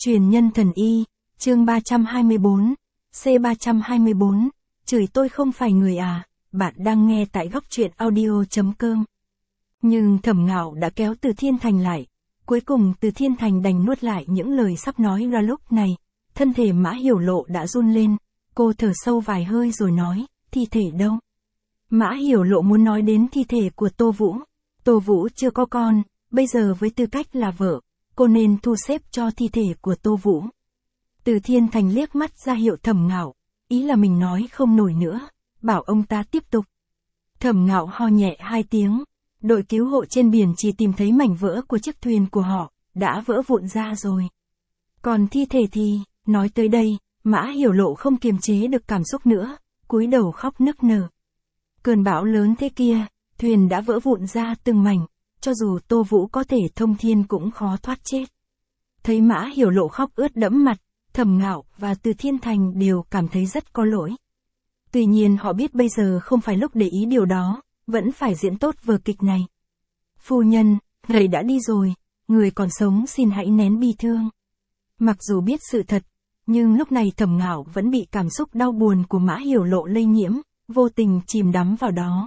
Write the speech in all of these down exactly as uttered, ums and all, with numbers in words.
Truyền nhân thần y, chương ba trăm hai mươi bốn, C ba trăm hai mươi bốn, chửi tôi không phải người à, bạn đang nghe tại góc truyện audio chấm com. Nhưng Thẩm Ngạo đã kéo Từ Thiên Thành lại, cuối cùng Từ Thiên Thành đành nuốt lại những lời sắp nói ra. Lúc này, thân thể Mã Hiểu Lộ đã run lên, cô thở sâu vài hơi rồi nói, thi thể đâu? Mã Hiểu Lộ muốn nói đến thi thể của Tô Vũ. Tô Vũ chưa có con, bây giờ với tư cách là vợ, cô nên thu xếp cho thi thể của Tô Vũ. Từ Thiên Thành liếc mắt ra hiệu Thẩm Ngạo, ý là mình nói không nổi nữa, bảo ông ta tiếp tục. Thẩm Ngạo ho nhẹ hai tiếng, đội cứu hộ trên biển chỉ tìm thấy mảnh vỡ của chiếc thuyền của họ, đã vỡ vụn ra rồi. Còn thi thể thì, nói tới đây, Mã Hiểu Lộ không kiềm chế được cảm xúc nữa, cúi đầu khóc nức nở. Cơn bão lớn thế kia, thuyền đã vỡ vụn ra từng mảnh, cho dù Tô Vũ có thể thông thiên cũng khó thoát chết. Thấy Mã Hiểu Lộ khóc ướt đẫm mặt, Thẩm Ngạo và Từ Thiên Thành đều cảm thấy rất có lỗi. Tuy nhiên họ biết bây giờ không phải lúc để ý điều đó, vẫn phải diễn tốt vở kịch này. Phu nhân, người đã đi rồi, người còn sống xin hãy nén bi thương. Mặc dù biết sự thật, nhưng lúc này Thẩm Ngạo vẫn bị cảm xúc đau buồn của Mã Hiểu Lộ lây nhiễm, vô tình chìm đắm vào đó.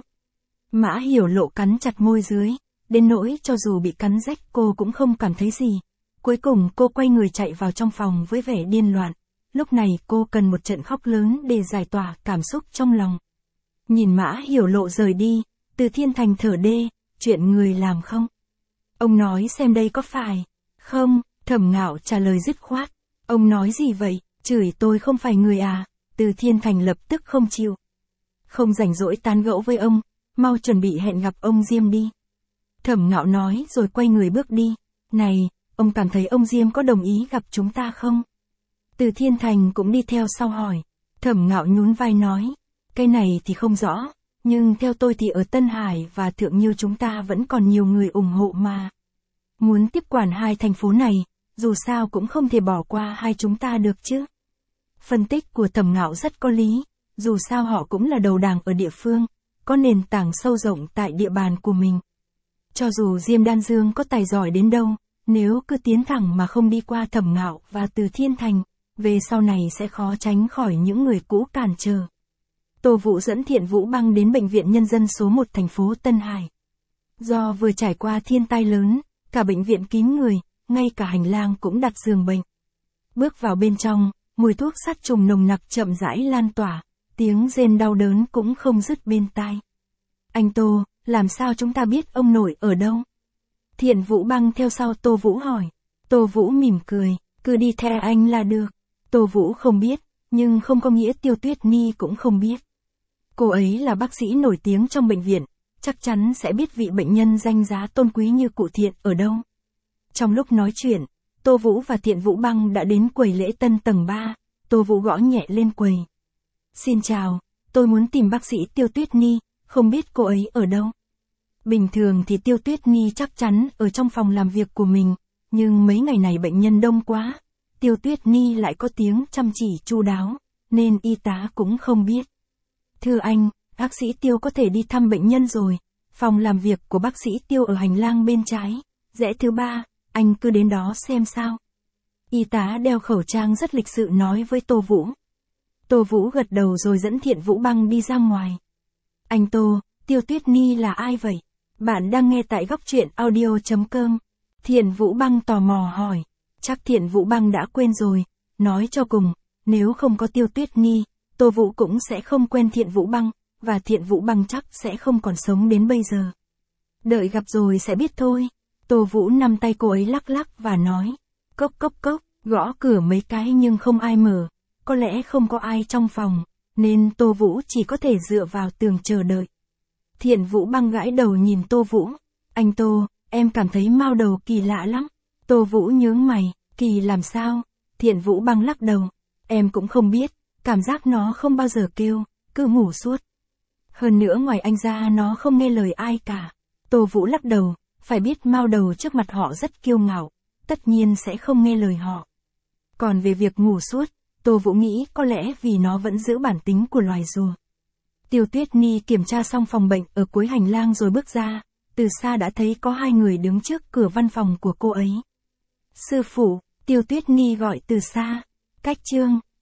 Mã Hiểu Lộ cắn chặt môi dưới, đến nỗi cho dù bị cắn rách cô cũng không cảm thấy gì. Cuối cùng cô quay người chạy vào trong phòng với vẻ điên loạn. Lúc này cô cần một trận khóc lớn để giải tỏa cảm xúc trong lòng. Nhìn Mã Hiểu Lộ rời đi, Từ Thiên Thành thở đê, chuyện người làm không? Ông nói xem đây có phải? Không, Thẩm Ngạo trả lời dứt khoát. Ông nói gì vậy? Chửi tôi không phải người à? Từ Thiên Thành lập tức không chịu. Không rảnh rỗi tán gẫu với ông, mau chuẩn bị hẹn gặp ông Diêm đi. Thẩm Ngạo nói rồi quay người bước đi. Này, ông cảm thấy ông Diêm có đồng ý gặp chúng ta không? Từ Thiên Thành cũng đi theo sau hỏi. Thẩm Ngạo nhún vai nói, cái này thì không rõ, nhưng theo tôi thì ở Tân Hải và Thượng Nhiêu chúng ta vẫn còn nhiều người ủng hộ mà. Muốn tiếp quản hai thành phố này, dù sao cũng không thể bỏ qua hai chúng ta được chứ. Phân tích của Thẩm Ngạo rất có lý, dù sao họ cũng là đầu đảng ở địa phương, có nền tảng sâu rộng tại địa bàn của mình. Cho dù Diêm Đan Dương có tài giỏi đến đâu, nếu cứ tiến thẳng mà không đi qua Thẩm Ngạo và Từ Thiên Thành, về sau này sẽ khó tránh khỏi những người cũ cản trở. Tô Vũ dẫn Thiện Vũ Băng đến bệnh viện nhân dân số một thành phố Tân Hải. Do vừa trải qua thiên tai lớn, cả bệnh viện kín người, ngay cả hành lang cũng đặt giường bệnh. Bước vào bên trong, mùi thuốc sát trùng nồng nặc chậm rãi lan tỏa, tiếng rên đau đớn cũng không dứt bên tai. Anh Tô, làm sao chúng ta biết ông nội ở đâu? Thiện Vũ Băng theo sau Tô Vũ hỏi. Tô Vũ mỉm cười, cứ đi theo anh là được. Tô Vũ không biết, nhưng không có nghĩa Tiêu Tuyết Ni cũng không biết. Cô ấy là bác sĩ nổi tiếng trong bệnh viện, chắc chắn sẽ biết vị bệnh nhân danh giá tôn quý như cụ Thiện ở đâu. Trong lúc nói chuyện, Tô Vũ và Thiện Vũ Băng đã đến quầy lễ tân tầng ba, Tô Vũ gõ nhẹ lên quầy. Xin chào, tôi muốn tìm bác sĩ Tiêu Tuyết Ni, không biết cô ấy ở đâu. Bình thường thì Tiêu Tuyết Ni chắc chắn ở trong phòng làm việc của mình, nhưng mấy ngày này bệnh nhân đông quá. Tiêu Tuyết Ni lại có tiếng chăm chỉ chu đáo, nên y tá cũng không biết. Thưa anh, bác sĩ Tiêu có thể đi thăm bệnh nhân rồi, phòng làm việc của bác sĩ Tiêu ở hành lang bên trái, rẽ thứ ba, anh cứ đến đó xem sao. Y tá đeo khẩu trang rất lịch sự nói với Tô Vũ. Tô Vũ gật đầu rồi dẫn Thiện Vũ Băng đi ra ngoài. Anh Tô, Tiêu Tuyết Ni là ai vậy? Bạn đang nghe tại góc truyện audio chấm com. Thiện Vũ Băng tò mò hỏi. Chắc Thiện Vũ Băng đã quên rồi, nói cho cùng, nếu không có Tiêu Tuyết Ni, Tô Vũ cũng sẽ không quen Thiện Vũ Băng, và Thiện Vũ Băng chắc sẽ không còn sống đến bây giờ. Đợi gặp rồi sẽ biết thôi. Tô Vũ nắm tay cô ấy lắc lắc và nói. Cốc cốc cốc, gõ cửa mấy cái nhưng không ai mở, có lẽ không có ai trong phòng, nên Tô Vũ chỉ có thể dựa vào tường chờ đợi. Thiện Vũ Băng gãi đầu nhìn Tô Vũ. Anh Tô, em cảm thấy mao đầu kỳ lạ lắm. Tô Vũ nhướng mày, kỳ làm sao? Thiện Vũ Băng lắc đầu. Em cũng không biết, cảm giác nó không bao giờ kêu, cứ ngủ suốt. Hơn nữa ngoài anh ra nó không nghe lời ai cả. Tô Vũ lắc đầu, phải biết mao đầu trước mặt họ rất kiêu ngạo, tất nhiên sẽ không nghe lời họ. Còn về việc ngủ suốt, Tô Vũ nghĩ có lẽ vì nó vẫn giữ bản tính của loài rùa. Tiêu Tuyết Ni kiểm tra xong phòng bệnh ở cuối hành lang rồi bước ra, từ xa đã thấy có hai người đứng trước cửa văn phòng của cô ấy. Sư phụ, Tiêu Tuyết Nghi gọi từ xa. Cách chương.